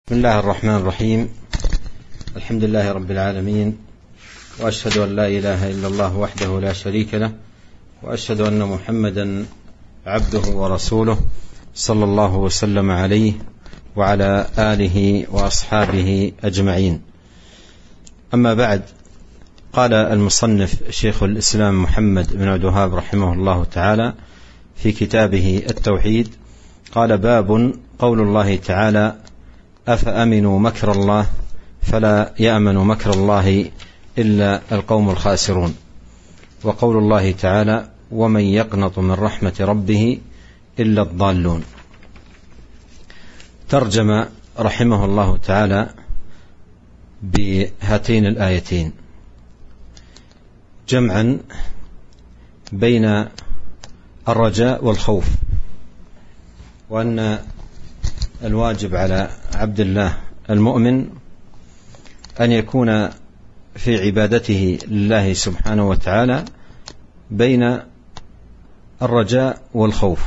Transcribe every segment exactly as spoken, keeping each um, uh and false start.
بسم الله الرحمن الرحيم. الحمد لله رب العالمين، وأشهد أن لا إله إلا الله وحده لا شريك له، وأشهد أن محمدا عبده ورسوله صلى الله وسلم عليه وعلى آله وأصحابه أجمعين. أما بعد، قال المصنف شيخ الإسلام محمد بن عبد الوهاب رحمه الله تعالى في كتابه التوحيد، قال: باب قول الله تعالى: أفأمنوا مكر الله فلا يأمن مكر الله إلا القوم الخاسرون. وقول الله تعالى: ومن يقنط من رحمة ربه إلا الضالون. ترجم رحمه الله تعالى بهاتين الآيتين جمعا بين الرجاء والخوف، وأن الواجب على عبد الله المؤمن أن يكون في عبادته لله سبحانه وتعالى بين الرجاء والخوف،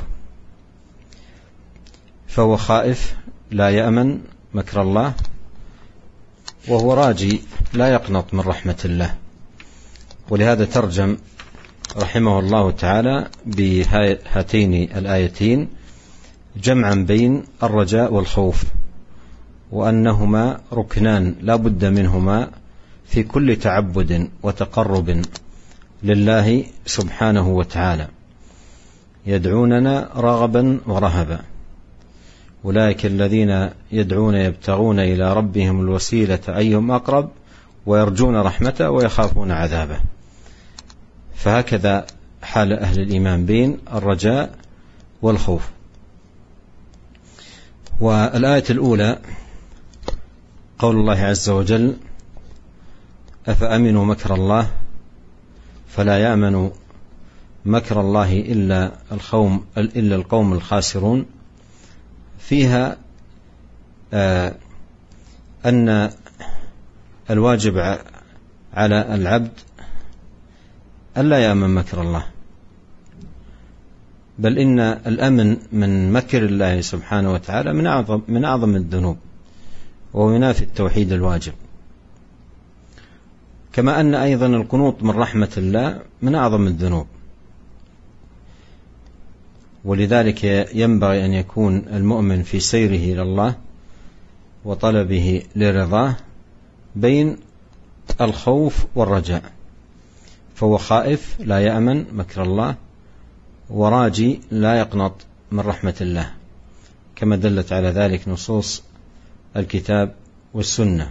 فهو خائف لا يأمن مكر الله، وهو راجي لا يقنط من رحمة الله. ولهذا ترجم رحمه الله تعالى بهاتين الآيتين جمعا بين الرجاء والخوف، وأنهما ركنان لا بد منهما في كل تعبد وتقرب لله سبحانه وتعالى. يدعوننا رغبا ورهبا، أولئك الذين يدعون يبتغون إلى ربهم الوسيلة أيهم أقرب ويرجون رحمته ويخافون عذابه. فهكذا حال أهل الإيمان بين الرجاء والخوف. والآية الأولى قول الله عز وجل: أفأمنوا مكر الله فلا يأمن مكر الله إلا القوم إلا القوم الخاسرون. فيها آه أن الواجب على العبد ألا يأمن مكر الله، بل إن الأمن من مكر الله سبحانه وتعالى من أعظم من أعظم الذنوب، وينافي التوحيد الواجب. كما أن أيضا القنوط من رحمة الله من أعظم الذنوب. ولذلك ينبغي أن يكون المؤمن في سيره إلى الله وطلبه لرضاه بين الخوف والرجاء، فهو خائف لا يأمن مكر الله، وراجي لا يقنط من رحمة الله، كما دلت على ذلك نصوص الكتاب والسنة.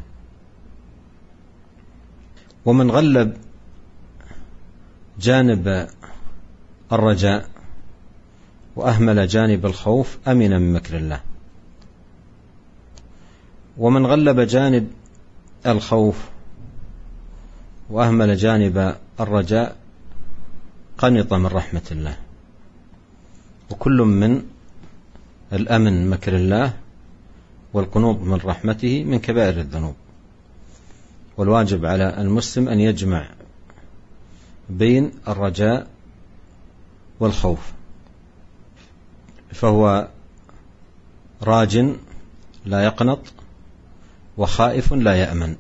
ومن غلب جانب الرجاء وأهمل جانب الخوف أمن من مكر الله، ومن غلب جانب الخوف وأهمل جانب الرجاء قنط من رحمة الله. وكل من الأمن مكر الله والقنوط من رحمته من كبائر الذنوب. والواجب على المسلم أن يجمع بين الرجاء والخوف، فهو راج لا يقنط وخائف لا يأمن.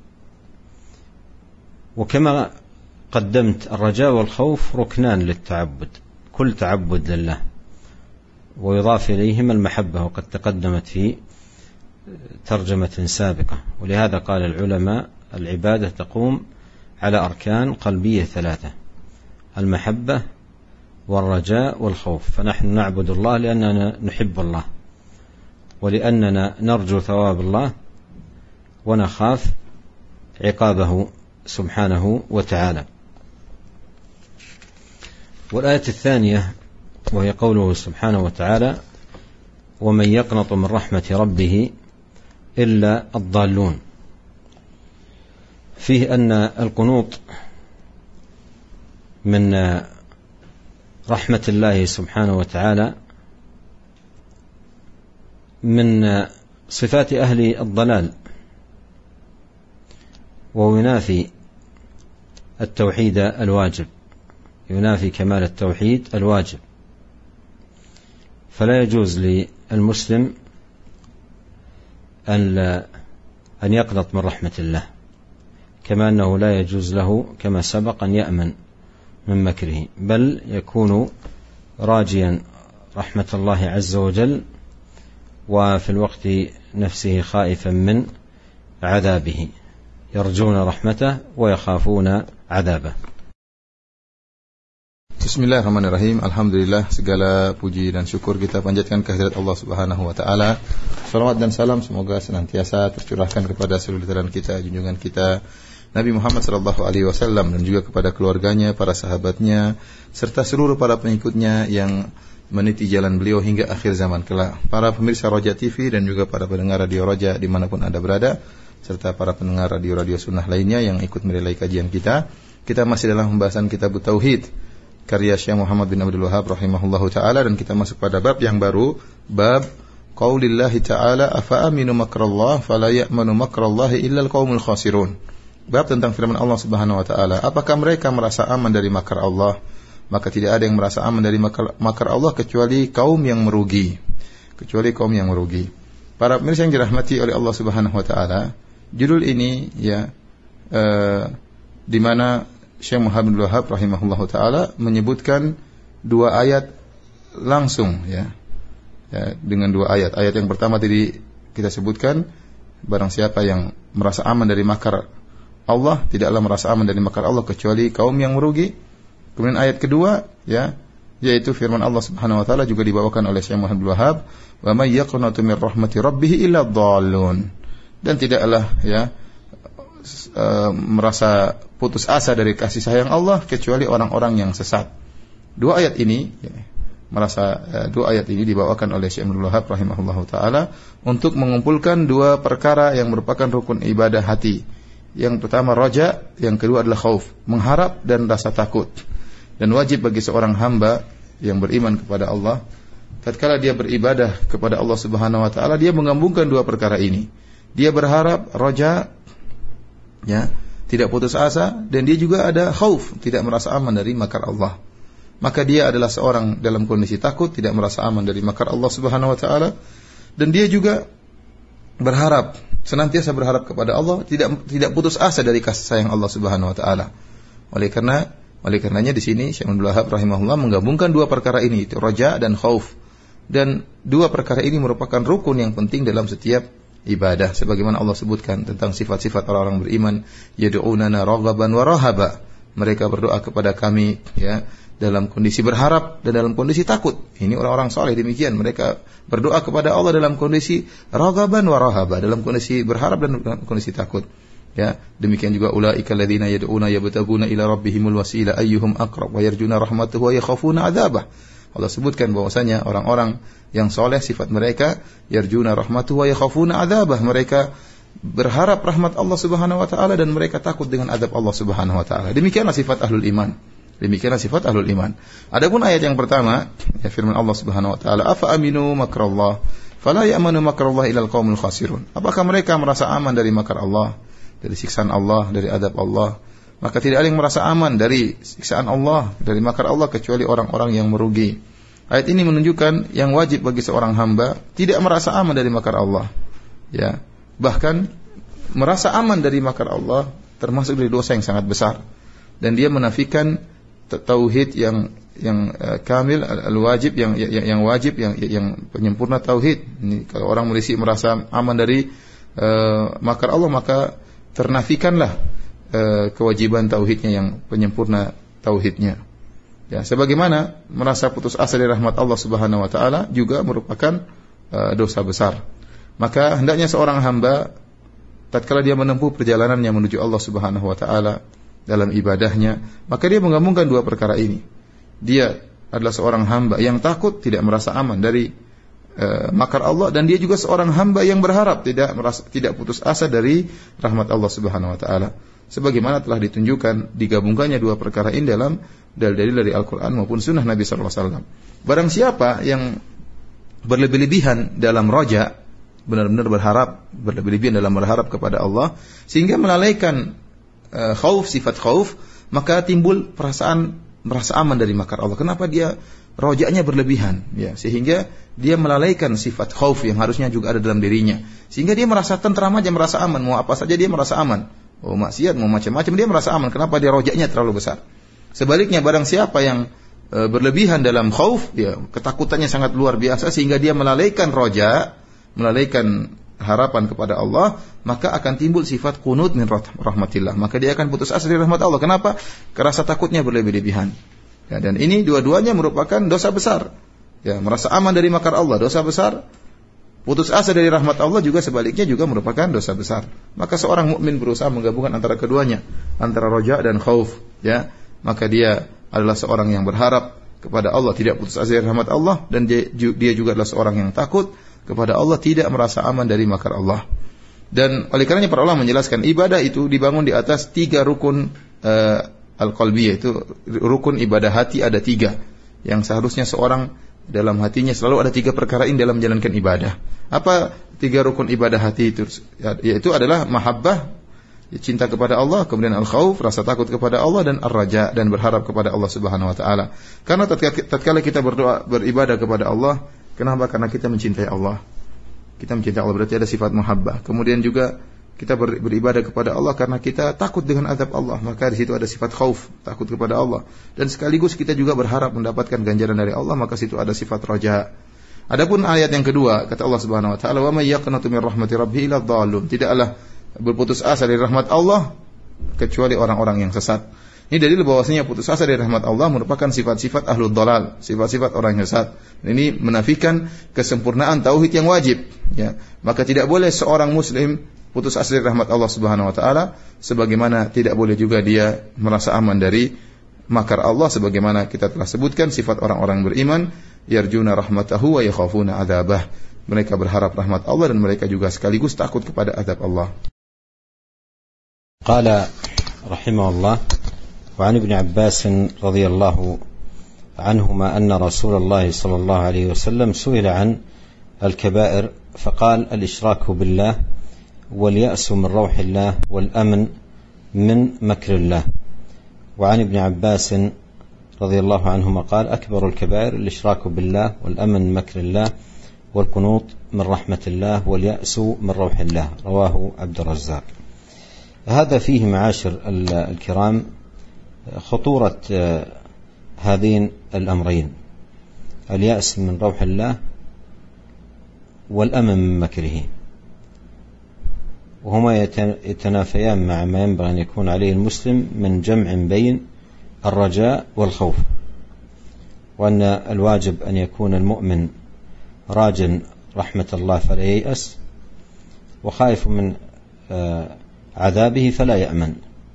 وكما قدمت الرجاء والخوف ركنان للتعبد، كل تعبد لله، ويضاف إليهما المحبة، وقد تقدمت في ترجمة سابقة. ولهذا قال العلماء: العبادة تقوم على أركان قلبية ثلاثة: المحبة والرجاء والخوف. فنحن نعبد الله لأننا نحب الله، ولأننا نرجو ثواب الله، ونخاف عقابه سبحانه وتعالى. والآية الثانية وهي قوله سبحانه وتعالى: ومن يقنط من رحمة ربه إلا الضالون. فيه أن القنوط من رحمة الله سبحانه وتعالى من صفات أهل الضلال، وينافي التوحيد الواجب، ينافي كمال التوحيد الواجب. فلا يجوز للمسلم أن لا أن يقنط من رحمة الله، كما أنه لا يجوز له كما سبق أن يأمن من مكره، بل يكون راجيا رحمة الله عز وجل وفي الوقت نفسه خائفا من عذابه، يرجون رحمته ويخافون عذابه. Bismillahirrahmanirrahim. Alhamdulillah, segala puji dan syukur kita panjatkan kehadirat Allah Subhanahu wa taala. Salawat dan salam semoga senantiasa tercurahkan kepada seluruh teladan kita, junjungan kita Nabi Muhammad sallallahu alaihi wasallam, dan juga kepada keluarganya, para sahabatnya, serta seluruh para pengikutnya yang meniti jalan beliau hingga akhir zaman kelak. Para pemirsa Roja T V dan juga para pendengar Radio Roja dimanapun Anda berada, serta para pendengar radio-radio sunnah lainnya yang ikut menilai kajian kita. Kita masih dalam pembahasan Kitab Tauhid karya Syekh Muhammad bin Abdul Wahhab rahimahullahu taala, dan kita masuk pada bab yang baru, bab qaulillahi ta'ala afa aminu makrallah fala ya'manu makrallahi illa alqaumul khasirun. Bab tentang firman Allah Subhanahu wa taala, apakah mereka merasa aman dari makar Allah? Maka tidak ada yang merasa aman dari makar, makar Allah kecuali kaum yang merugi. Kecuali kaum yang merugi. Para pemirsa yang dirahmati oleh Allah Subhanahu wa taala, judul ini ya eh, di mana Syekh Muhammad bin Wahhab rahimahullahu taala menyebutkan dua ayat langsung ya. Ya, dengan dua ayat. Ayat yang pertama tadi kita sebutkan, barang siapa yang merasa aman dari makar Allah, tidaklah merasa aman dari makar Allah kecuali kaum yang merugi. Kemudian ayat kedua ya, yaitu firman Allah Subhanahu wa taala juga dibawakan oleh Syekh Muhammad bin Wahhab, "Wa may yaqnatu min rahmati rabbih illa dhallun." Dan tidaklah ya uh, merasa putus asa dari kasih sayang Allah kecuali orang-orang yang sesat. Dua ayat ini ya, merasa uh, dua ayat ini dibawakan oleh Syekh Abdul Wahhab rahimahullahu taala untuk mengumpulkan dua perkara yang merupakan rukun ibadah hati. Yang pertama raja, yang kedua adalah khauf, mengharap dan rasa takut. Dan wajib bagi seorang hamba yang beriman kepada Allah, tatkala dia beribadah kepada Allah Subhanahu wa taala, dia menggabungkan dua perkara ini. Dia berharap raja ya, tidak putus asa, dan dia juga ada khauf, tidak merasa aman dari makar Allah. Maka dia adalah seorang dalam kondisi takut, tidak merasa aman dari makar Allah Subhanahu wa taala, dan dia juga berharap, senantiasa berharap kepada Allah, tidak tidak putus asa dari kasih sayang Allah Subhanahu wa taala. Oleh karena oleh karenanya di sini Syekh Abdul Wahhab rahimahullah menggabungkan dua perkara ini, itu raja dan khauf. Dan dua perkara ini merupakan rukun yang penting dalam setiap ibadah, sebagaimana Allah sebutkan tentang sifat-sifat orang-orang beriman, yad'unana raghaban wa rahaba. Mereka berdoa kepada kami ya dalam kondisi berharap dan dalam kondisi takut. Ini orang-orang saleh demikian, mereka berdoa kepada Allah dalam kondisi raghaban wa rahaba, dalam kondisi berharap dan dalam kondisi takut. Ya, demikian juga ulaika alladzina yad'una yabtaguna ila rabbihimul wasila ayyuhum aqrab wa yarjuna rahmatahu wa yakhafuna 'adzabah. Allah sebutkan bahwasanya orang-orang yang soleh sifat mereka yarjuna rahmatahu wa yakhafuna 'adzabah, mereka berharap rahmat Allah Subhanahu wa taala dan mereka takut dengan azab Allah Subhanahu wa taala. Demikianlah sifat ahlul iman. Demikianlah sifat ahlul iman. Adapun ayat yang pertama, ya firman Allah Subhanahu wa taala, afa aminu makrallah fala ya'manu makrallah ilal qaumul khasirun. Apakah mereka merasa aman dari makar Allah, dari siksaan Allah, dari adab Allah? Maka tidak ada yang merasa aman dari siksaan Allah, dari makar Allah kecuali orang-orang yang merugi. Ayat ini menunjukkan yang wajib bagi seorang hamba tidak merasa aman dari makar Allah. Ya, bahkan merasa aman dari makar Allah termasuk dari dosa yang sangat besar. Dan dia menafikan tauhid yang yang uh, kamil, al-wajib yang, yang yang wajib yang yang penyempurna tauhid. Ini kalau orang merisi merasa aman dari uh, makar Allah, maka ternafikanlah uh, kewajiban tauhidnya yang penyempurna tauhidnya. Ya, sebagaimana merasa putus asa dari rahmat Allah Subhanahu wa taala juga merupakan uh, dosa besar. Maka hendaknya seorang hamba tatkala dia menempuh perjalanannya menuju Allah Subhanahu wa taala dalam ibadahnya, maka dia menggabungkan dua perkara ini. Dia adalah seorang hamba yang takut, tidak merasa aman dari uh, makar Allah, dan dia juga seorang hamba yang berharap, tidak merasa, tidak putus asa dari rahmat Allah Subhanahu wa taala. Sebagaimana telah ditunjukkan digabungkannya dua perkara ini dalam dalil-dalil dari Al-Qur'an maupun sunnah Nabi sallallahu alaihi wasallam. Barang siapa yang berlebih-lebihan dalam raja, benar-benar berharap, berlebih-lebihan dalam berharap kepada Allah sehingga melalaikan khauf, sifat khauf, maka timbul perasaan merasa aman dari makar Allah. Kenapa dia rojanya berlebihan, ya, sehingga dia melalaikan sifat khauf yang harusnya juga ada dalam dirinya. Sehingga dia merasa tentram aja, merasa aman, mau apa saja dia merasa aman. Mau maksiat, mau macam-macam dia merasa aman. Kenapa? Dia rojanya terlalu besar. Sebaliknya barang siapa yang e, berlebihan dalam khauf, ya, ketakutannya sangat luar biasa sehingga dia melalaikan roja, melalaikan harapan kepada Allah, maka akan timbul sifat qunut min rahmatillah. Maka dia akan putus asa dari rahmat Allah. Kenapa? Kerasa takutnya berlebih-lebihan. Ya, dan ini dua-duanya merupakan dosa besar. Ya, merasa aman dari makar Allah, dosa besar. Putus asa dari rahmat Allah juga sebaliknya juga merupakan dosa besar. Maka seorang mukmin berusaha menggabungkan antara keduanya, antara roja dan khauf. Ya, maka dia adalah seorang yang berharap kepada Allah, tidak putus asa dari rahmat Allah, dan dia, dia juga adalah seorang yang takut kepada Allah, tidak merasa aman dari makar Allah. Dan oleh karenanya para ulama menjelaskan ibadah itu dibangun di atas tiga rukun uh, al-qalbiyah, itu rukun ibadah hati ada tiga, yang seharusnya seorang dalam hatinya selalu ada tiga perkara ini dalam menjalankan ibadah. Apa tiga rukun ibadah hati itu? Yaitu adalah mahabbah, cinta kepada Allah, kemudian al-khauf, rasa takut kepada Allah, dan ar-raja, dan berharap kepada Allah Subhanahu wa taala. Karena tatkala kita berdoa beribadah kepada Allah, kenapa? Karena kita mencintai Allah. Kita mencintai Allah, berarti ada sifat mahabbah. Kemudian juga kita ber, beribadah kepada Allah karena kita takut dengan azab Allah, maka di situ ada sifat khauf, takut kepada Allah. Dan sekaligus kita juga berharap mendapatkan ganjaran dari Allah, maka situ ada sifat raja. Adapun ayat yang kedua, kata Allah Subhanahu wa taala, "Wa may yaqnatu min rahmati rabbih illa dhallun." Tidaklah berputus asa dari rahmat Allah kecuali orang-orang yang sesat. Ini dalil bahwasanya putus asa dari rahmat Allah merupakan sifat-sifat ahlul dhalal, sifat-sifat orang yang sesat. Ini menafikan kesempurnaan tauhid yang wajib, ya. Maka tidak boleh seorang muslim putus asa dari rahmat Allah Subhanahu wa taala, sebagaimana tidak boleh juga dia merasa aman dari makar Allah, sebagaimana kita telah sebutkan sifat orang-orang beriman, yarjuna rahmatahu wa yakhafuna adzabah. Mereka berharap rahmat Allah dan mereka juga sekaligus takut kepada azab Allah. Qala rahimahullah wa 'an ibn Abbas radhiyallahu anhuma anna Rasulullah sallallahu alaihi wasallam su'ila 'an al-kaba'ir faqala al-ishraku billah واليأس من روح الله والأمن من مكر الله. وعن ابن عباس رضي الله عنهما قال أكبر الكبائر الإشراك بالله والأمن من مكر الله والقنوط من رحمة الله واليأس من روح الله. رواه عبد الرزاق. هذا فيه معاشر الكرام خطورة هذين الأمرين، اليأس من روح الله والأمن من مكره، وهما يتنافيان مع ما ينبغي أن يكون عليه المسلم من جمع بين الرجاء والخوف، وأن الواجب أن يكون المؤمن راجٍ رحمة الله فلا ييأس، وخائف من عذابه فلا يأمن،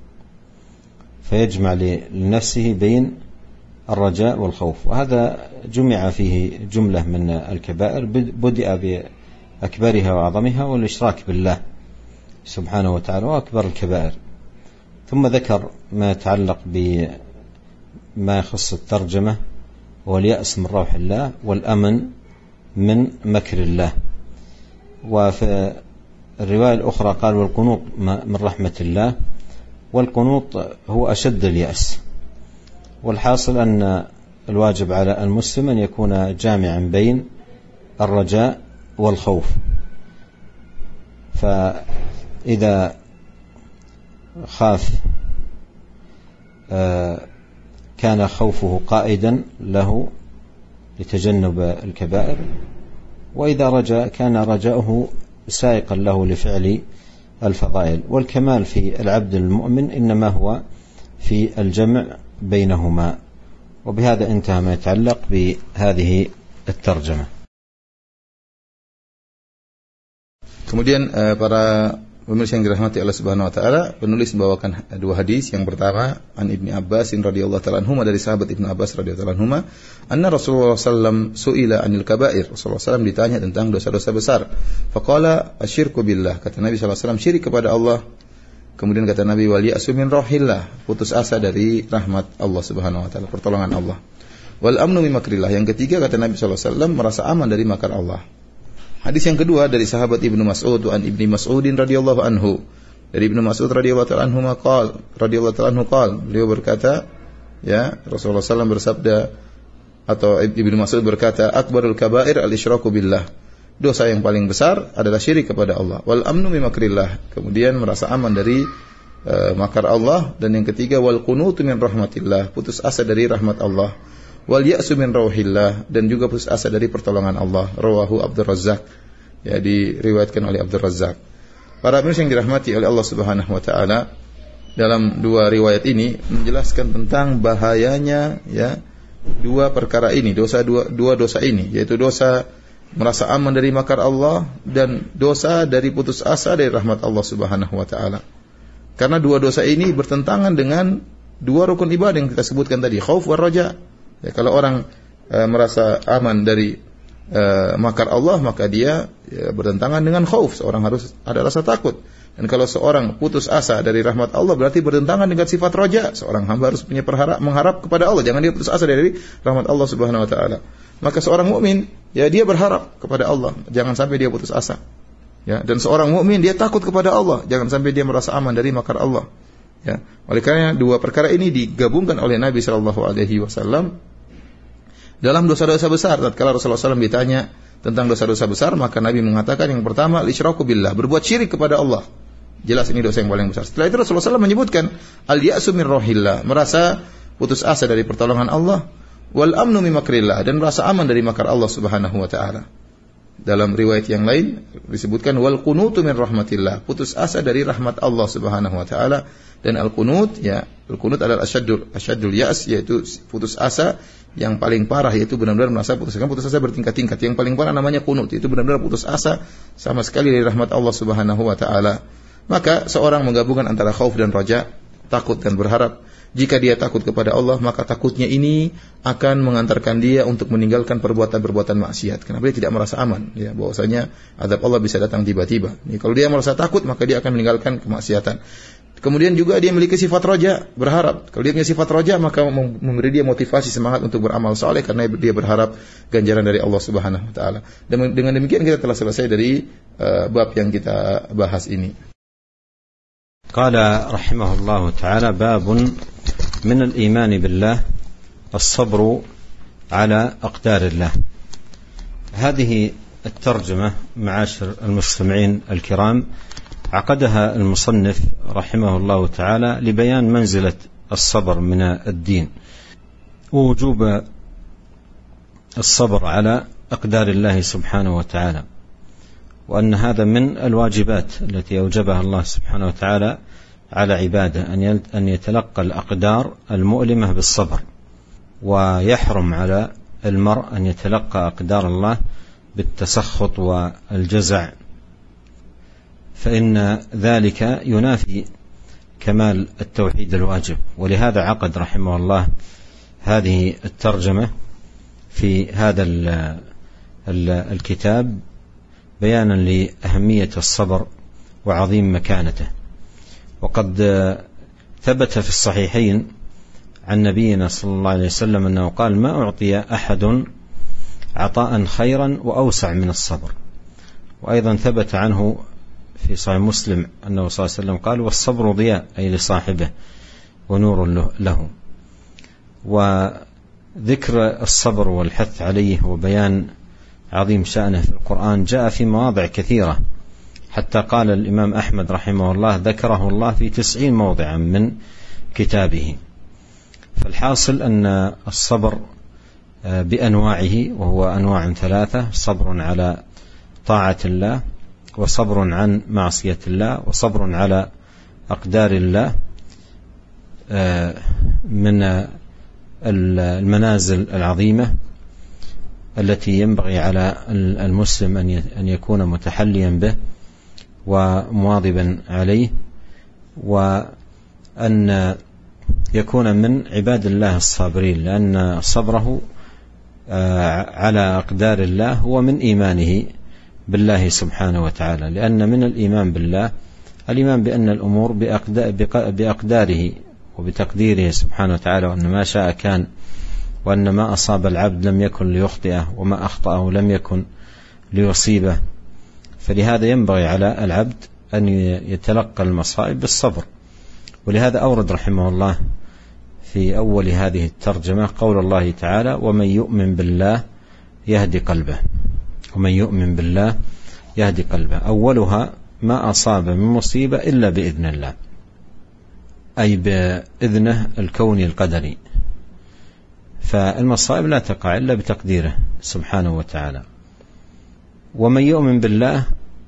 فيجمع لنفسه بين الرجاء والخوف. وهذا جمع فيه جملة من الكبائر بدأ بأكبرها وأعظمها والإشراك بالله سبحانه وتعالى وأكبر الكبائر، ثم ذكر ما يتعلق بما يخص الترجمة واليأس من روح الله والأمن من مكر الله. وفي الرواية الأخرى قال والقنوط من رحمة الله، والقنوط هو أشد اليأس. والحاصل أن الواجب على المسلم أن يكون جامعا بين الرجاء والخوف، فإذا خاف كان خوفه قائدا له لتجنب الكبائر، وإذا رجا كان رجاؤه سائقا له لفعل الفضائل. والكمال في العبد المؤمن إنما هو في الجمع بينهما. وبهذا انتهى ما يتعلق بهذه الترجمة. Kemudian uh, para pemirsa yang dirahmati Allah Subhanahu wa taala, penulis membawakan dua hadis. Yang pertama, an Ibnu Abbas radhiyallahu ta'ala anhuma, dari sahabat Ibnu Abbas radhiyallahu ta'ala anhuma, anna Rasulullah sallallahu alaihi wasallam su'ila anil kaba'ir. Rasulullah sallallahu alaihi wasallam ditanya tentang dosa-dosa besar. Faqala asyirku billah, kata Nabi sallallahu alaihi wasallam, syirik kepada Allah. Kemudian kata Nabi, wal ya'su min rahillah, putus asa dari rahmat Allah Subhanahu wa taala, pertolongan Allah. Wal amnu min makrillah, yang ketiga kata Nabi sallallahu alaihi wasallam, merasa aman dari makar Allah. Hadis yang kedua dari sahabat Ibnu Mas'ud, an Ibnu Mas'udin radhiyallahu anhu, dari Ibnu Mas'ud radhiyallahu ta'ala anhu qala radhiyallahu ta'ala anhu qala, beliau berkata, ya, Rasulullah sallallahu alaihi wasallam bersabda, atau Ibnu Mas'ud berkata, akbarul kabair al-isyraku billah. Dosa yang paling besar adalah syirik kepada Allah. Wal amnu min makrillah. Kemudian merasa aman dari uh, makar Allah. Dan yang ketiga, wal qunutu min rahmatillah, putus asa dari rahmat Allah. Wal ya'su min rauhillah, dan juga putus asa dari pertolongan Allah. Rawahu Abdur Razzaq. Ya, diriwayatkan oleh Abdur Razzaq. Para pemirsa yang dirahmati oleh Allah Subhanahu wa taala, dalam dua riwayat ini menjelaskan tentang bahayanya ya dua perkara ini, dosa dua, dua dosa ini, yaitu dosa merasa aman dari makar Allah dan dosa dari putus asa dari rahmat Allah Subhanahu wa taala. Karena dua dosa ini bertentangan dengan dua rukun ibadah yang kita sebutkan tadi, khauf war raja. Ya, kalau orang e, merasa aman dari e, makar Allah, maka dia ya, bertentangan dengan khauf. Seorang harus ada rasa takut. Dan kalau seorang putus asa dari rahmat Allah, berarti bertentangan dengan sifat raja. Seorang hamba harus punya perharap, mengharap kepada Allah. Jangan dia putus asa dari rahmat Allah Subhanahu wa taala. Maka seorang mukmin ya dia berharap kepada Allah, jangan sampai dia putus asa. Ya, dan seorang mukmin dia takut kepada Allah, jangan sampai dia merasa aman dari makar Allah. Ya, oleh karena dua perkara ini digabungkan oleh Nabi sallallahu alaihi wasallam dalam dosa-dosa besar. Tatkala Rasulullah sallallahu alaihi wasallam ditanya tentang dosa-dosa besar, maka Nabi mengatakan yang pertama, al-isyraku billah, berbuat syirik kepada Allah. Jelas ini dosa yang paling besar. Setelah itu Rasulullah sallallahu alaihi wasallam menyebutkan al-ya'su min rauhillah, merasa putus asa dari pertolongan Allah. Wal amnu min makrillah, dan merasa aman dari makar Allah Subhanahu wa taala. Dalam riwayat yang lain disebutkan wal qunutu min rahmatillah, putus asa dari rahmat Allah Subhanahu wa taala. Dan al-qunut ya, al-qunut adalah asyaddul asyaddul ya's, yaitu putus asa yang paling parah, yaitu benar-benar merasa putus asa. Putus asa bertingkat-tingkat. Yang paling parah namanya qunut, itu benar-benar putus asa sama sekali dari rahmat Allah Subhanahu wa taala. Maka seorang menggabungkan antara khauf dan raja, takut dan berharap. Jika dia takut kepada Allah, maka takutnya ini akan mengantarkan dia untuk meninggalkan perbuatan-perbuatan maksiat. Kenapa dia tidak merasa aman? Ya, bahwasanya azab Allah bisa datang tiba-tiba. Ya, kalau dia merasa takut, maka dia akan meninggalkan kemaksiatan. Kemudian juga dia memiliki sifat roja, berharap. Kalau dia punya sifat roja, maka memberi dia motivasi semangat untuk beramal saleh karena dia berharap ganjaran dari Allah Subhanahu wa taala. Dan dengan demikian kita telah selesai dari uh, bab yang kita bahas ini. Qala rahimahullahu ta'ala babun من الإيمان بالله الصبر على أقدار الله. هذه الترجمة معاشر المستمعين الكرام عقدها المصنف رحمه الله تعالى لبيان منزلة الصبر من الدين ووجوب الصبر على أقدار الله سبحانه وتعالى، وأن هذا من الواجبات التي أوجبها الله سبحانه وتعالى على عباده، أن يتلقى الأقدار المؤلمة بالصبر، ويحرم على المرء أن يتلقى أقدار الله بالتسخط والجزع، فإن ذلك ينافي كمال التوحيد الواجب. ولهذا عقد رحمه الله هذه الترجمة في هذا الكتاب بيانا لأهمية الصبر وعظيم مكانته. وقد ثبت في الصحيحين عن نبينا صلى الله عليه وسلم أنه قال ما أعطي أحد عطاء خيرا وأوسع من الصبر. وأيضا ثبت عنه في صحيح مسلم أنه صلى الله عليه وسلم قال والصبر ضياء أي لصاحبه ونور له. وذكر الصبر والحث عليه وبيان عظيم شأنه في القرآن جاء في مواضع كثيرة، حتى قال الإمام أحمد رحمه الله ذكره الله في تسعين موضعا من كتابه. فالحاصل أن الصبر بأنواعه، وهو أنواع ثلاثة: صبر على طاعة الله، وصبر عن معصية الله، وصبر على أقدار الله، من المنازل العظيمة التي ينبغي على المسلم أن يكون متحليا به ومواظبا عليه، وأن يكون من عباد الله الصابرين، لأن صبره على أقدار الله هو من إيمانه بالله سبحانه وتعالى، لأن من الإيمان بالله الإيمان بأن الأمور بأقداره وبتقديره سبحانه وتعالى، وأن ما شاء كان، وأن ما أصاب العبد لم يكن ليخطئه، وما أخطأه لم يكن ليصيبه. فلهذا ينبغي على العبد أن يتلقى المصائب بالصبر. ولهذا أورد رحمه الله في أول هذه الترجمة قول الله تعالى: ومن يؤمن بالله يهدي قلبه. ومن يؤمن بالله يهدي قلبه. أولها: ما أصاب من مصيبة إلا بإذن الله، أي بإذنه الكوني القدري، فالمصائب لا تقع إلا بتقديره سبحانه وتعالى. ومن يؤمن بالله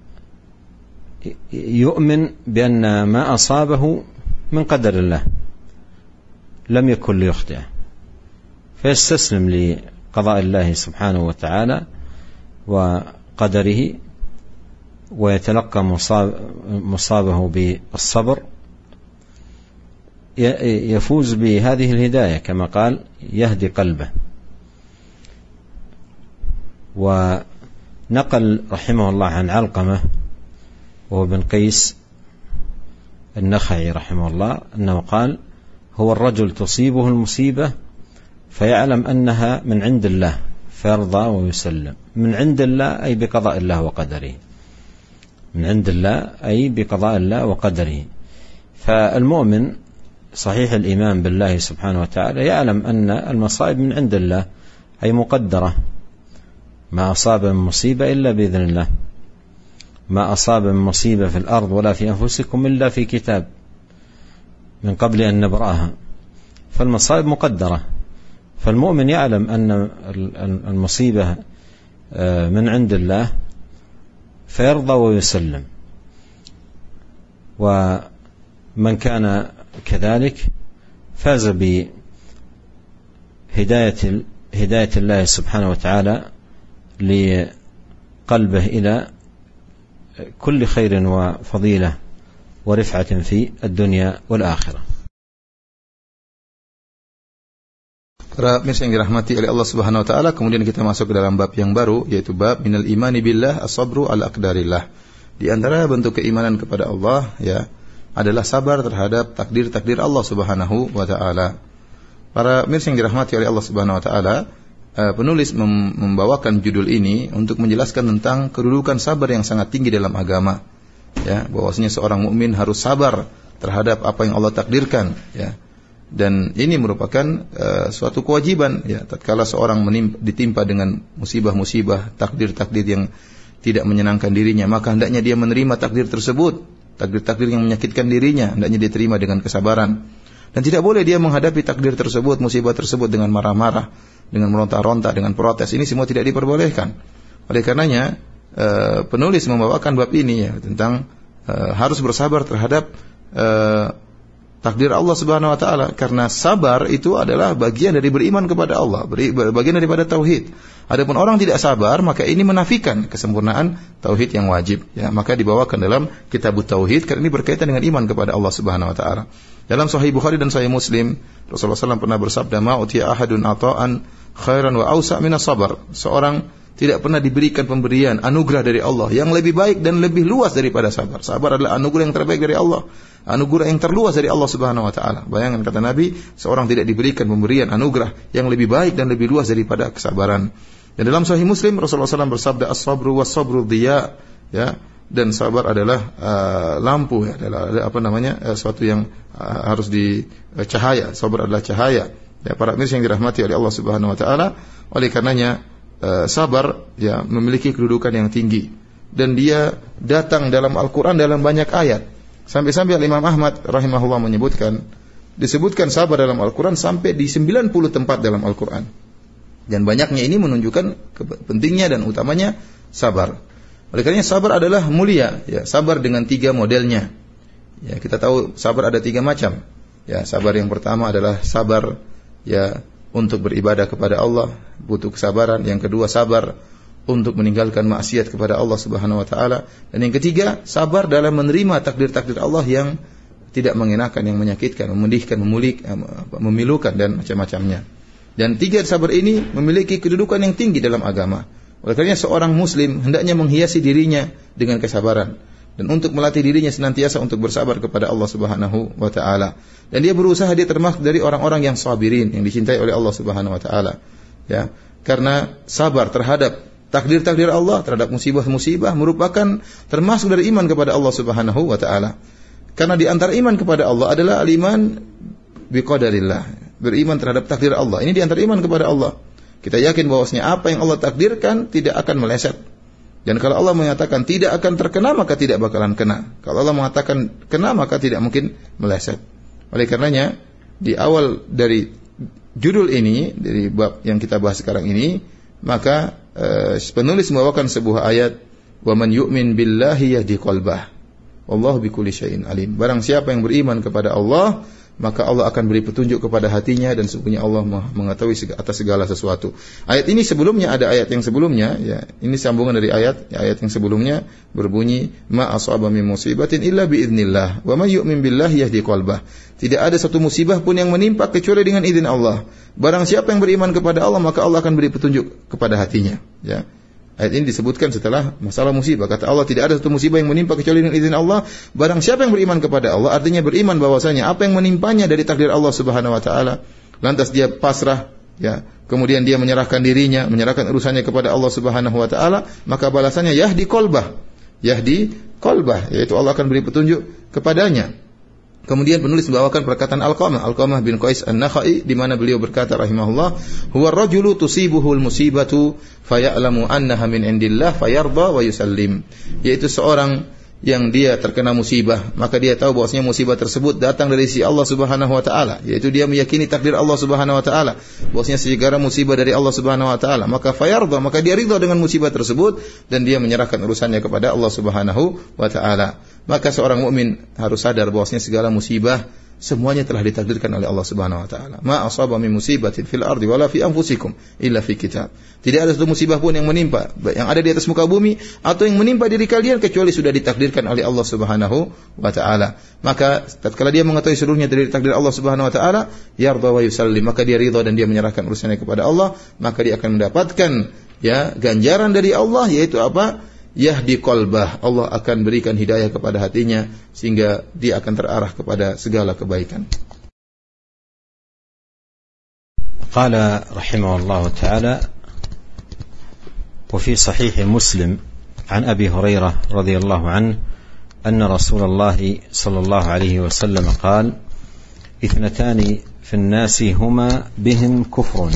يؤمن بأن ما أصابه من قدر الله لم يكن ليخطئه، فيستسلم لقضاء الله سبحانه وتعالى وقدره، ويتلقى مصاب مصابه بالصبر، يفوز بهذه الهداية كما قال: يهدي قلبه. ونقل رحمه الله عن علقمة وهو بن قيس النخعي رحمه الله أنه قال: هو الرجل تصيبه المصيبة فيعلم أنها من عند الله فيرضى ويسلم. من عند الله أي بقضاء الله وقدره، من عند الله أي بقضاء الله وقدره. فالمؤمن صحيح الإيمان بالله سبحانه وتعالى يعلم أن المصائب من عند الله، أي مقدرة. ما أصاب من مصيبة إلا بإذن الله، ما أصاب من مصيبة في الأرض ولا في أنفسكم إلا في كتاب من قبل أن نبرأها. فالمصائب مقدرة، فالمؤمن يعلم أن المصيبة من عند الله فيرضى ويسلم. ومن كان كذلك فاز بهداية هداية الله سبحانه وتعالى لقلبه إلى كل خير وفضيلة ورفعة في الدنيا والآخرة. Para pemirsa yang dirahmati oleh Allah Subhanahu wa taala, kemudian kita masuk ke dalam bab yang baru, yaitu bab minal imani billah as-sabru ala aqdarillah. Di antara bentuk keimanan kepada Allah ya adalah sabar terhadap takdir-takdir Allah Subhanahu wa taala. Para pemirsa yang dirahmati oleh Allah Subhanahu wa taala, penulis membawakan judul ini untuk menjelaskan tentang kedudukan sabar yang sangat tinggi dalam agama. Ya, bahwasanya seorang mukmin harus sabar terhadap apa yang Allah takdirkan, ya. Dan ini merupakan uh, suatu kewajiban, ya, tatkala seorang menimpa, ditimpa dengan musibah-musibah, takdir-takdir yang tidak menyenangkan dirinya, maka hendaknya dia menerima takdir tersebut, takdir-takdir yang menyakitkan dirinya, hendaknya dia terima dengan kesabaran. Dan tidak boleh dia menghadapi takdir tersebut, musibah tersebut dengan marah-marah, dengan meronta-ronta, dengan protes. Ini semua tidak diperbolehkan. Oleh karenanya uh, penulis membawakan bab ini, ya, tentang uh, harus bersabar terhadap uh, takdir Allah Subhanahu wa taala, karena sabar itu adalah bagian dari beriman kepada Allah, bagian daripada tauhid. Adapun orang tidak sabar, maka ini menafikan kesempurnaan tauhid yang wajib, ya. Maka dibawakan dalam Kitabut Tauhid karena ini berkaitan dengan iman kepada Allah Subhanahu wa taala. Dalam Sahih Bukhari dan Sahih Muslim, Rasulullah sallallahu alaihi wasallam pernah bersabda, "Ma utiya ahadun ata'an khairan wa awsa' minas sabar." Seorang tidak pernah diberikan pemberian anugerah dari Allah yang lebih baik dan lebih luas daripada sabar. Sabar adalah anugerah yang terbaik dari Allah, anugerah yang terluas dari Allah Subhanahu wa taala. Bayangkan, kata Nabi, seorang tidak diberikan pemberian anugerah yang lebih baik dan lebih luas daripada kesabaran. Dan dalam Sahih Muslim Rasulullah sallallahu alaihi wasallam bersabda, "As-sabru was-sabru dhiya," ya, dan sabar adalah uh, lampu, ya, adalah apa namanya? Uh, suatu yang uh, harus di uh, cahaya. Sabar adalah cahaya. Ya, para pemirsa yang dirahmati oleh Allah Subhanahu wa taala, oleh karenanya Uh, sabar, ya, memiliki kedudukan yang tinggi, dan dia datang dalam Al-Quran dalam banyak ayat. Sampai-sampai Imam Ahmad rahimahullah menyebutkan, disebutkan sabar dalam Al-Quran sampai di sembilan puluh tempat dalam Al-Quran. Dan banyaknya ini menunjukkan pentingnya dan utamanya sabar. Oleh karena sabar adalah mulia, ya, sabar dengan tiga modelnya. Ya, kita tahu sabar ada tiga macam. Ya, sabar yang pertama adalah sabar, ya, untuk beribadah kepada Allah, butuh kesabaran. Yang kedua, sabar untuk meninggalkan maksiat kepada Allah Subhanahu wa taala. Dan yang ketiga, sabar dalam menerima takdir-takdir Allah yang tidak mengenakan, yang menyakitkan, memedihkan, memulik, memilukan dan macam-macamnya. Dan tiga sabar ini memiliki kedudukan yang tinggi dalam agama. Oleh karena seorang muslim hendaknya menghiasi dirinya dengan kesabaran, dan untuk melatih dirinya senantiasa untuk bersabar kepada Allah Subhanahu wa taala. Dan dia berusaha, dia termasuk dari orang-orang yang sabirin, yang dicintai oleh Allah Subhanahu wa taala. Ya, karena sabar terhadap takdir-takdir Allah, terhadap musibah-musibah merupakan termasuk dari iman kepada Allah Subhanahu wa taala. Karena di antara iman kepada Allah adalah al-iman biqadarillah, beriman terhadap takdir Allah. Ini di antara iman kepada Allah. Kita yakin bahwasanya apa yang Allah takdirkan tidak akan meleset. Dan kalau Allah mengatakan tidak akan terkena, maka tidak bakalan kena. Kalau Allah mengatakan kena, maka tidak mungkin meleset. Oleh karenanya, di awal dari judul ini, dari bab yang kita bahas sekarang ini, maka eh, penulis membawakan sebuah ayat, wa man yu'min billahi yahdi qalbah wallahu bikulli syai'in alim. Barang siapa yang beriman kepada Allah, maka Allah akan beri petunjuk kepada hatinya, dan sesungguhnya Allah mengetahui atas segala sesuatu. Ayat ini sebelumnya ada ayat yang sebelumnya, ya, ini sambungan dari ayat, ya, ayat yang sebelumnya berbunyi ma asaba min musibatin illa biiznillah wa may yu'min billahi yahdi qalbah. Tidak ada satu musibah pun yang menimpa kecuali dengan izin Allah. Barang siapa yang beriman kepada Allah, maka Allah akan beri petunjuk kepada hatinya, ya. Ayat ini disebutkan setelah masalah musibah. Kata Allah, tidak ada satu musibah yang menimpa kecuali dengan izin Allah. Barang siapa yang beriman kepada Allah, artinya beriman bahwasanya apa yang menimpanya dari takdir Allah Subhanahu wa taala, lantas dia pasrah, ya, kemudian dia menyerahkan dirinya, menyerahkan urusannya kepada Allah Subhanahu wa taala, maka balasannya yahdi qalbah. Yahdi qalbah, yaitu Allah akan beri petunjuk kepadanya. Kemudian penulis membawakan perkataan Alqamah, Alqamah bin Qais An-Nakhai, di mana beliau berkata rahimahullah, huwa ar-rajulu tusibuhul musibatu faya'lamu annaha min indillah fayarda wa yusallim. Yaitu seorang yang dia terkena musibah, maka dia tahu bahwasanya musibah tersebut datang dari sisi Allah Subhanahu wa taala, yaitu dia meyakini takdir Allah Subhanahu wa taala, bahwasanya segala musibah dari Allah Subhanahu wa taala, maka fayarda, maka dia ridha dengan musibah tersebut dan dia menyerahkan urusannya kepada Allah Subhanahu wa taala. Maka seorang mukmin harus sadar bahwasanya segala musibah semuanya telah ditakdirkan oleh Allah Subhanahu wa taala. Ma asaba min musibatin fil ardi wala fi anfusikum illa fi kitab. Tidak ada satu musibah pun yang menimpa yang ada di atas muka bumi atau yang menimpa diri kalian kecuali sudah ditakdirkan oleh Allah Subhanahu wa taala. Maka tatkala dia mengetahui seluruhnya dari takdir Allah Subhanahu wa taala, yarda wa yusallim, maka dia ridha dan dia menyerahkan urusannya kepada Allah, maka dia akan mendapatkan, ya, ganjaran dari Allah, yaitu apa? Yahdi qalbah. Allah akan berikan hidayah kepada hatinya sehingga dia akan terarah kepada segala kebaikan. Qala rahimahullah ta'ala wa fi sahih Muslim an Abi Hurairah radhiyallahu anhu anna Rasulullah sallallahu alaihi wasallam qala ithnatani fi an-nas huma bihim kufrun